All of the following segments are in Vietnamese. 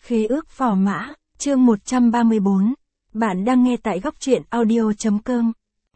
Khế ước phò mã, chương 134. Bạn đang nghe tại góc truyện audio.com.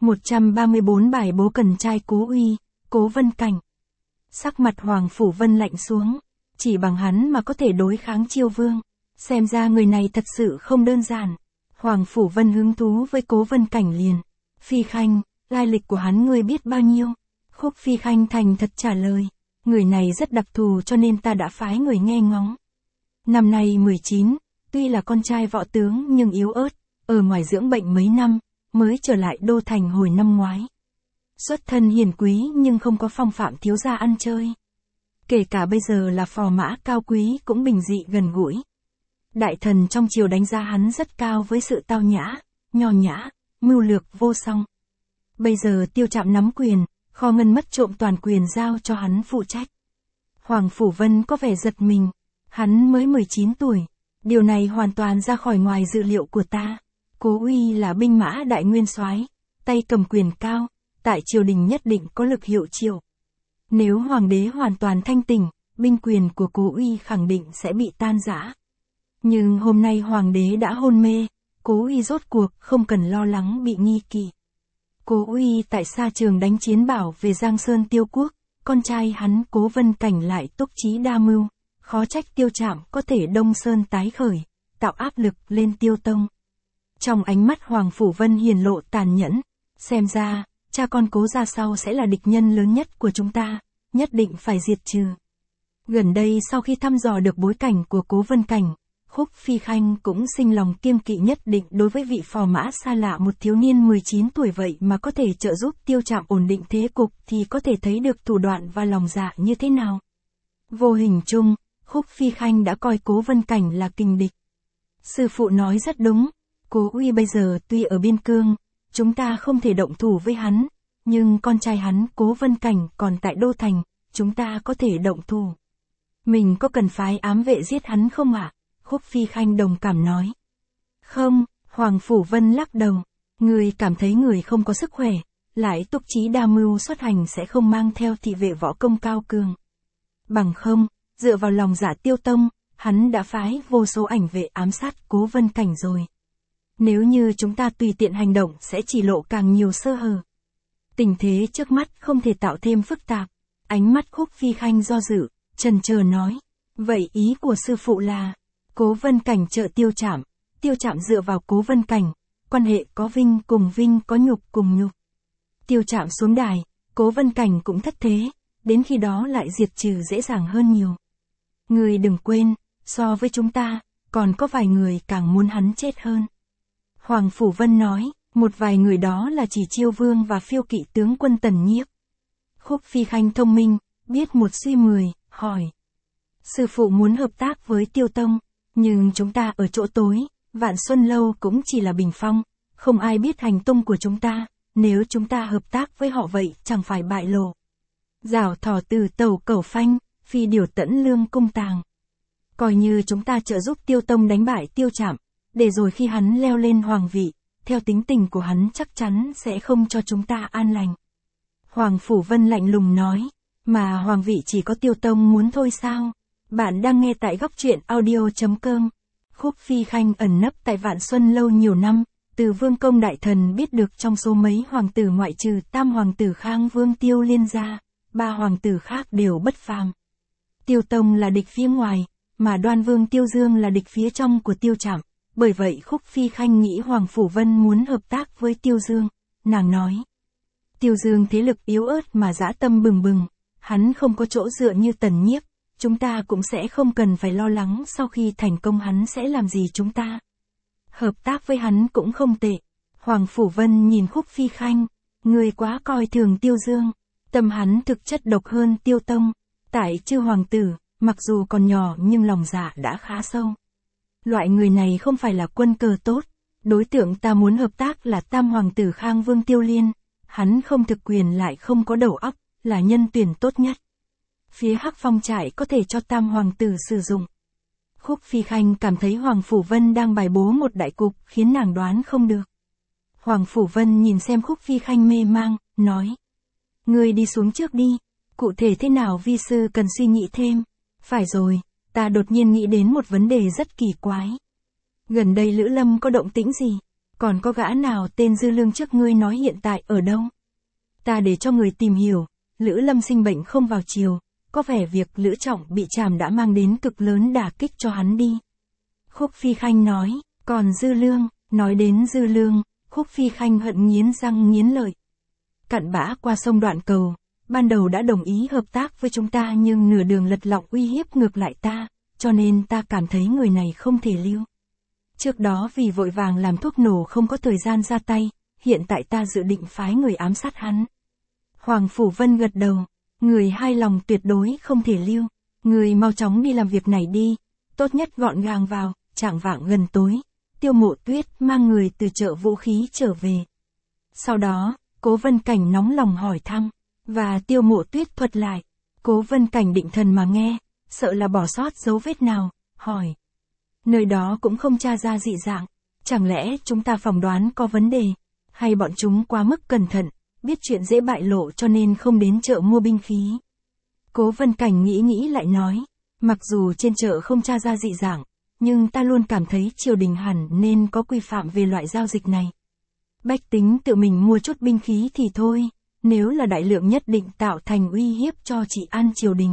134 bài bố cần trai Cố Uy, Cố Vân Cảnh. Sắc mặt Hoàng Phủ Vân lạnh xuống, chỉ bằng hắn mà có thể đối kháng Chiêu Vương. Xem ra người này thật sự không đơn giản. Hoàng Phủ Vân hứng thú với Cố Vân Cảnh liền. Phi Khanh, lai lịch của hắn ngươi biết bao nhiêu? Khúc Phi Khanh thành thật trả lời. Người này rất đặc thù cho nên ta đã phái người nghe ngóng. Năm nay 19, tuy là con trai võ tướng nhưng yếu ớt, ở ngoài dưỡng bệnh mấy năm, mới trở lại đô thành hồi năm ngoái. Xuất thân hiền quý nhưng không có phong phạm thiếu gia ăn chơi. Kể cả bây giờ là phò mã cao quý cũng bình dị gần gũi. Đại thần trong triều đánh giá hắn rất cao với sự tao nhã, nho nhã, mưu lược vô song. Bây giờ Tiêu Trạm nắm quyền, kho ngân mất trộm toàn quyền giao cho hắn phụ trách. Hoàng Phủ Vân có vẻ giật mình. Hắn mới 19 tuổi, điều này hoàn toàn ra khỏi ngoài dự liệu của ta. Cố Uy là binh mã đại nguyên soái, tay cầm quyền cao, tại triều đình nhất định có lực hiệu triệu. Nếu hoàng đế hoàn toàn thanh tỉnh, binh quyền của Cố Uy khẳng định sẽ bị tan rã. Nhưng hôm nay hoàng đế đã hôn mê, Cố Uy rốt cuộc không cần lo lắng bị nghi kỵ. Cố Uy tại Sa Trường đánh chiến bảo về Giang Sơn Tiêu Quốc, con trai hắn Cố Vân Cảnh lại túc trí đa mưu. Khó trách Tiêu Trạm có thể Đông Sơn tái khởi, tạo áp lực lên Tiêu Tông. Trong ánh mắt Hoàng Phủ Vân hiển lộ tàn nhẫn, xem ra, cha con Cố gia sau sẽ là địch nhân lớn nhất của chúng ta, nhất định phải diệt trừ. Gần đây sau khi thăm dò được bối cảnh của Cố Vân Cảnh, Khúc Phi Khanh cũng sinh lòng kiêng kỵ nhất định đối với vị phò mã xa lạ một thiếu niên 19 tuổi vậy mà có thể trợ giúp Tiêu Trạm ổn định thế cục thì có thể thấy được thủ đoạn và lòng dạ như thế nào. Vô hình chung, Khúc Phi Khanh đã coi Cố Vân Cảnh là kình địch. Sư phụ nói rất đúng, Cố Uy bây giờ tuy ở biên cương, chúng ta không thể động thủ với hắn, nhưng con trai hắn Cố Vân Cảnh còn tại Đô Thành, chúng ta có thể động thủ. Mình có cần phái ám vệ giết hắn không ạ? Khúc Phi Khanh đồng cảm nói. Không, Hoàng Phủ Vân lắc đầu, người cảm thấy người không có sức khỏe, lại túc trí đa mưu xuất hành sẽ không mang theo thị vệ võ công cao cường. Bằng không, dựa vào lòng dạ Tiêu Tông, hắn đã phái vô số ảnh vệ ám sát Cố Vân Cảnh rồi. Nếu như chúng ta tùy tiện hành động sẽ chỉ lộ càng nhiều sơ hở. Tình thế trước mắt không thể tạo thêm phức tạp. Ánh mắt Khúc Phi Khanh do dự, chần chờ nói. Vậy ý của sư phụ là, Cố Vân Cảnh trợ Tiêu Trạm dựa vào Cố Vân Cảnh, quan hệ có vinh cùng vinh có nhục cùng nhục. Tiêu Trạm xuống đài, Cố Vân Cảnh cũng thất thế, đến khi đó lại diệt trừ dễ dàng hơn nhiều. Người đừng quên, so với chúng ta, còn có vài người càng muốn hắn chết hơn. Hoàng Phủ Vân nói, một vài người đó là chỉ Chiêu Vương và phiêu kỵ tướng quân Tần Nhiếp. Khúc Phi Khanh thông minh, biết một suy 10, hỏi. Sư phụ muốn hợp tác với Tiêu Tông, nhưng chúng ta ở chỗ tối, Vạn Xuân Lâu cũng chỉ là bình phong, không ai biết hành tung của chúng ta, nếu chúng ta hợp tác với họ vậy chẳng phải bại lộ. Giảo thỏ từ tàu cẩu phanh, phi điều tẫn lương cung tàng. Coi như chúng ta trợ giúp Tiêu Tông đánh bại Tiêu Trạm, để rồi khi hắn leo lên hoàng vị, theo tính tình của hắn chắc chắn sẽ không cho chúng ta an lành. Hoàng Phủ Vân lạnh lùng nói, mà hoàng vị chỉ có Tiêu Tông muốn thôi sao? Bạn đang nghe tại góc truyện audio.com. Khúc Phi Khanh ẩn nấp tại Vạn Xuân Lâu nhiều năm, từ Vương Công đại thần biết được trong số mấy hoàng tử ngoại trừ tam hoàng tử Khang Vương Tiêu Liên ra, 3 hoàng tử khác đều bất phàm. Tiêu Tông là địch phía ngoài, mà Đoan Vương Tiêu Dương là địch phía trong của Tiêu Trạm, bởi vậy Khúc Phi Khanh nghĩ Hoàng Phủ Vân muốn hợp tác với Tiêu Dương, nàng nói. Tiêu Dương thế lực yếu ớt mà dã tâm bừng bừng, hắn không có chỗ dựa như Tần Nhiếp, chúng ta cũng sẽ không cần phải lo lắng sau khi thành công hắn sẽ làm gì chúng ta. Hợp tác với hắn cũng không tệ. Hoàng Phủ Vân nhìn Khúc Phi Khanh, người quá coi thường Tiêu Dương, tâm hắn thực chất độc hơn Tiêu Tông, tại Chư hoàng tử, mặc dù còn nhỏ nhưng lòng dạ đã khá sâu. Loại người này không phải là quân cờ tốt, đối tượng ta muốn hợp tác là tam hoàng tử Khang Vương Tiêu Liên, hắn không thực quyền lại không có đầu óc, là nhân tuyển tốt nhất. Phía Hắc Phong trại có thể cho tam hoàng tử sử dụng. Khúc Phi Khanh cảm thấy Hoàng Phủ Vân đang bài bố một đại cục khiến nàng đoán không được. Hoàng Phủ Vân nhìn xem Khúc Phi Khanh mê mang, nói. Ngươi đi xuống trước đi, cụ thể thế nào vi sư cần suy nghĩ thêm. Phải rồi, Ta đột nhiên nghĩ đến một vấn đề rất kỳ quái. Gần đây Lữ Lâm có động tĩnh gì? Còn có gã nào tên Dư Lương trước ngươi nói hiện tại ở đâu? Ta để cho người tìm hiểu, Lữ Lâm sinh bệnh không vào chiều, có vẻ việc Lữ Trọng bị trảm đã mang đến cực lớn đả kích cho hắn đi. Khúc Phi Khanh nói, còn Dư Lương, nói đến Dư Lương, Khúc Phi Khanh hận nghiến răng nghiến lợi. Cặn bã qua sông Đoạn Cầu, ban đầu đã đồng ý hợp tác với chúng ta nhưng nửa đường lật lọng uy hiếp ngược lại ta, cho nên ta cảm thấy người này không thể lưu. Trước đó vì vội vàng làm thuốc nổ không có thời gian ra tay, hiện tại ta dự định phái người ám sát hắn. Hoàng Phủ Vân gật đầu, người hai lòng tuyệt đối không thể lưu, người mau chóng đi làm việc này đi, tốt nhất gọn gàng vào, chạng vạng gần tối, Tiêu Mộ Tuyết mang người từ chợ vũ khí trở về. Sau đó, Cố Vân Cảnh nóng lòng hỏi thăm, và Tiêu Mộ Tuyết thuật lại. Cố Vân Cảnh định thần mà nghe, sợ là bỏ sót dấu vết nào, hỏi. Nơi đó cũng không tra ra dị dạng, chẳng lẽ chúng ta phỏng đoán có vấn đề, hay bọn chúng quá mức cẩn thận, biết chuyện dễ bại lộ cho nên không đến chợ mua binh khí. Cố Vân Cảnh nghĩ lại nói, mặc dù trên chợ không tra ra dị dạng, nhưng ta luôn cảm thấy triều đình hẳn nên có quy phạm về loại giao dịch này. Bách tính tự mình mua chút binh khí thì thôi, nếu là đại lượng nhất định tạo thành uy hiếp cho trị an triều đình.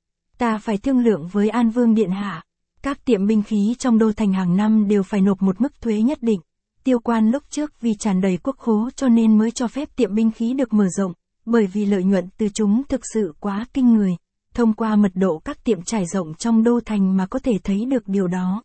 Ta phải thương lượng với An Vương Điện Hạ, các tiệm binh khí trong đô thành hàng năm đều phải nộp một mức thuế nhất định. Tiêu Quan lúc trước vì tràn đầy quốc khố cho nên mới cho phép tiệm binh khí được mở rộng, bởi vì lợi nhuận từ chúng thực sự quá kinh người. Thông qua mật độ các tiệm trải rộng trong đô thành mà có thể thấy được điều đó.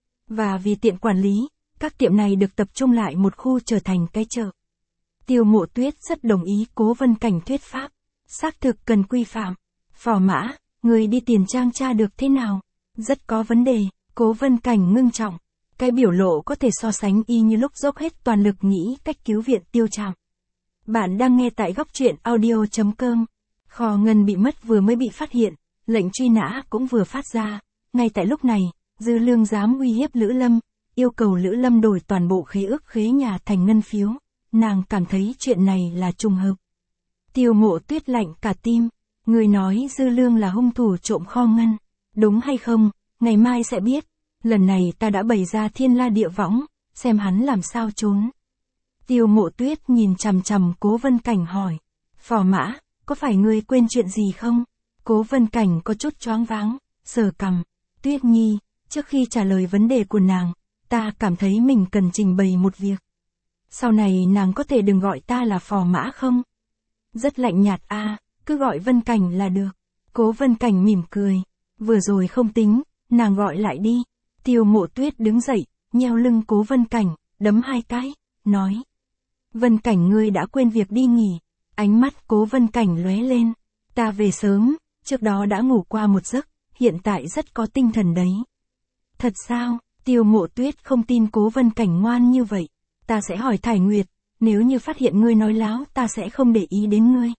Và vì tiện quản lý, các tiệm này được tập trung lại một khu trở thành cái chợ. Tiêu Mộ Tuyết rất đồng ý Cố Vân Cảnh thuyết pháp. Xác thực cần quy phạm. Phò Mã, người đi tiền trang tra được thế nào? Rất có vấn đề, Cố Vân Cảnh ngưng trọng. Cái biểu lộ có thể so sánh y như lúc dốc hết toàn lực nghĩ cách cứu viện Tiêu Trạm. Bạn đang nghe tại góc truyện audio.com. Kho ngân bị mất vừa mới bị phát hiện, lệnh truy nã cũng vừa phát ra. Ngay tại lúc này, Dư Lương dám uy hiếp Lữ Lâm, yêu cầu Lữ Lâm đổi toàn bộ khế ước khế nhà thành ngân phiếu. Nàng cảm thấy chuyện này là trùng hợp. Tiêu Mộ Tuyết lạnh cả tim. Người nói Dư Lương là hung thủ trộm kho ngân. Đúng hay không, ngày mai sẽ biết. Lần này ta đã bày ra thiên la địa võng, xem hắn làm sao trốn. Tiêu Mộ Tuyết nhìn chằm chằm Cố Vân Cảnh hỏi. Phò Mã, có phải ngươi quên chuyện gì không? Cố Vân Cảnh có chút choáng váng, sờ cằm. Tuyết Nhi, trước khi trả lời vấn đề của nàng, ta cảm thấy mình cần trình bày một việc. Sau này nàng có thể đừng gọi ta là Phò Mã không? Rất lạnh nhạt cứ gọi Vân Cảnh là được. Cố Vân Cảnh mỉm cười. Vừa rồi không tính, nàng gọi lại đi. Tiêu Mộ Tuyết đứng dậy, nheo lưng Cố Vân Cảnh, đấm hai cái, nói. Vân Cảnh ngươi đã quên việc đi nghỉ. Ánh mắt Cố Vân Cảnh lóe lên. Ta về sớm, trước đó đã ngủ qua một giấc, hiện tại rất có tinh thần đấy. Thật sao? Tiêu Mộ Tuyết không tin Cố Vân Cảnh ngoan như vậy. Ta sẽ hỏi Thải Nguyệt, nếu như phát hiện ngươi nói láo ta sẽ không để ý đến ngươi.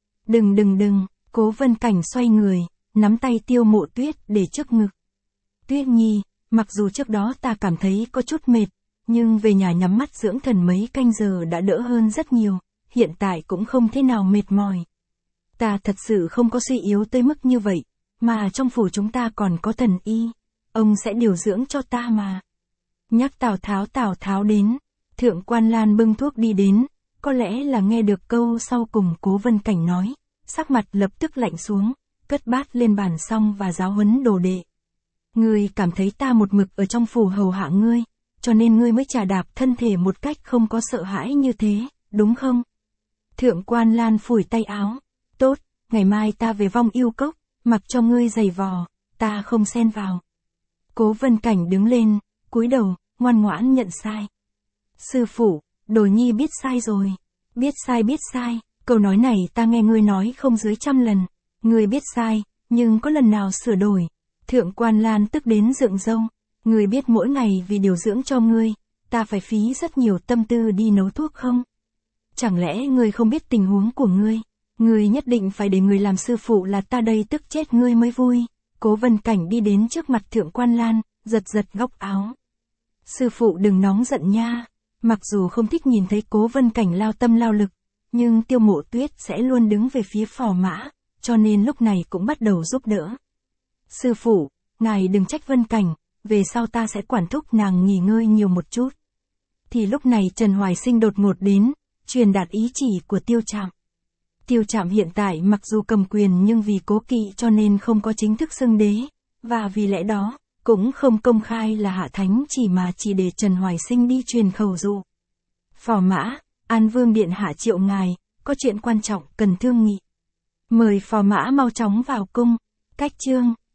Đừng, Cố Vân Cảnh xoay người, nắm tay Tiêu Mộ Tuyết để trước ngực. Tuyết Nhi, mặc dù trước đó ta cảm thấy có chút mệt, nhưng về nhà nhắm mắt dưỡng thần mấy canh giờ đã đỡ hơn rất nhiều, hiện tại cũng không thế nào mệt mỏi. Ta thật sự không có suy yếu tới mức như vậy, mà trong phủ chúng ta còn có thần y, ông sẽ điều dưỡng cho ta mà. Nhắc Tào Tháo đến, Thượng Quan Lan bưng thuốc đi đến, có lẽ là nghe được câu sau cùng Cố Vân Cảnh nói, sắc mặt lập tức lạnh xuống, cất bát lên bàn xong và giáo huấn đồ đệ. Ngươi cảm thấy ta một mực ở trong phủ hầu hạ ngươi, cho nên ngươi mới trà đạp thân thể một cách không có sợ hãi như thế, đúng không? Thượng Quan Lan phủi tay áo. Tốt, ngày mai ta về Vong Yêu Cốc, mặc cho ngươi giày vò, ta không xen vào. Cố Vân Cảnh đứng lên, cúi đầu, ngoan ngoãn nhận sai. Sư phụ, Đồ Nhi biết sai rồi. Biết sai, câu nói này ta nghe ngươi nói không dưới 100 lần. Ngươi biết sai, nhưng có lần nào sửa đổi? Thượng Quan Lan tức đến rượng râu. Ngươi biết mỗi ngày vì điều dưỡng cho ngươi, ta phải phí rất nhiều tâm tư đi nấu thuốc không? Chẳng lẽ ngươi không biết tình huống của ngươi? Ngươi nhất định phải để người làm sư phụ là ta đây tức chết ngươi mới vui. Cố Vân Cảnh đi đến trước mặt Thượng Quan Lan, giật góc áo. Sư phụ đừng nóng giận nha. Mặc dù không thích nhìn thấy Cố Vân Cảnh lao tâm lao lực, nhưng Tiêu Mộ Tuyết sẽ luôn đứng về phía Phò Mã, cho nên lúc này cũng bắt đầu giúp đỡ. Sư phụ, ngài đừng trách Vân Cảnh, về sau ta sẽ quản thúc nàng nghỉ ngơi nhiều một chút. Thì lúc này Trần Hoài Sinh đột ngột đến, truyền đạt ý chỉ của Tiêu Trạm. Tiêu Trạm hiện tại mặc dù cầm quyền nhưng vì cố kỵ cho nên không có chính thức xưng đế, và vì lẽ đó, cũng không công khai là hạ thánh mà chỉ để Trần Hoài Sinh đi truyền khẩu dụ. Phò mã, An Vương Điện hạ triệu ngài, có chuyện quan trọng cần thương nghị. Mời phò mã mau chóng vào cung. Cách chương